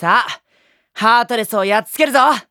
さあ、ハートレスをやっつけるぞ。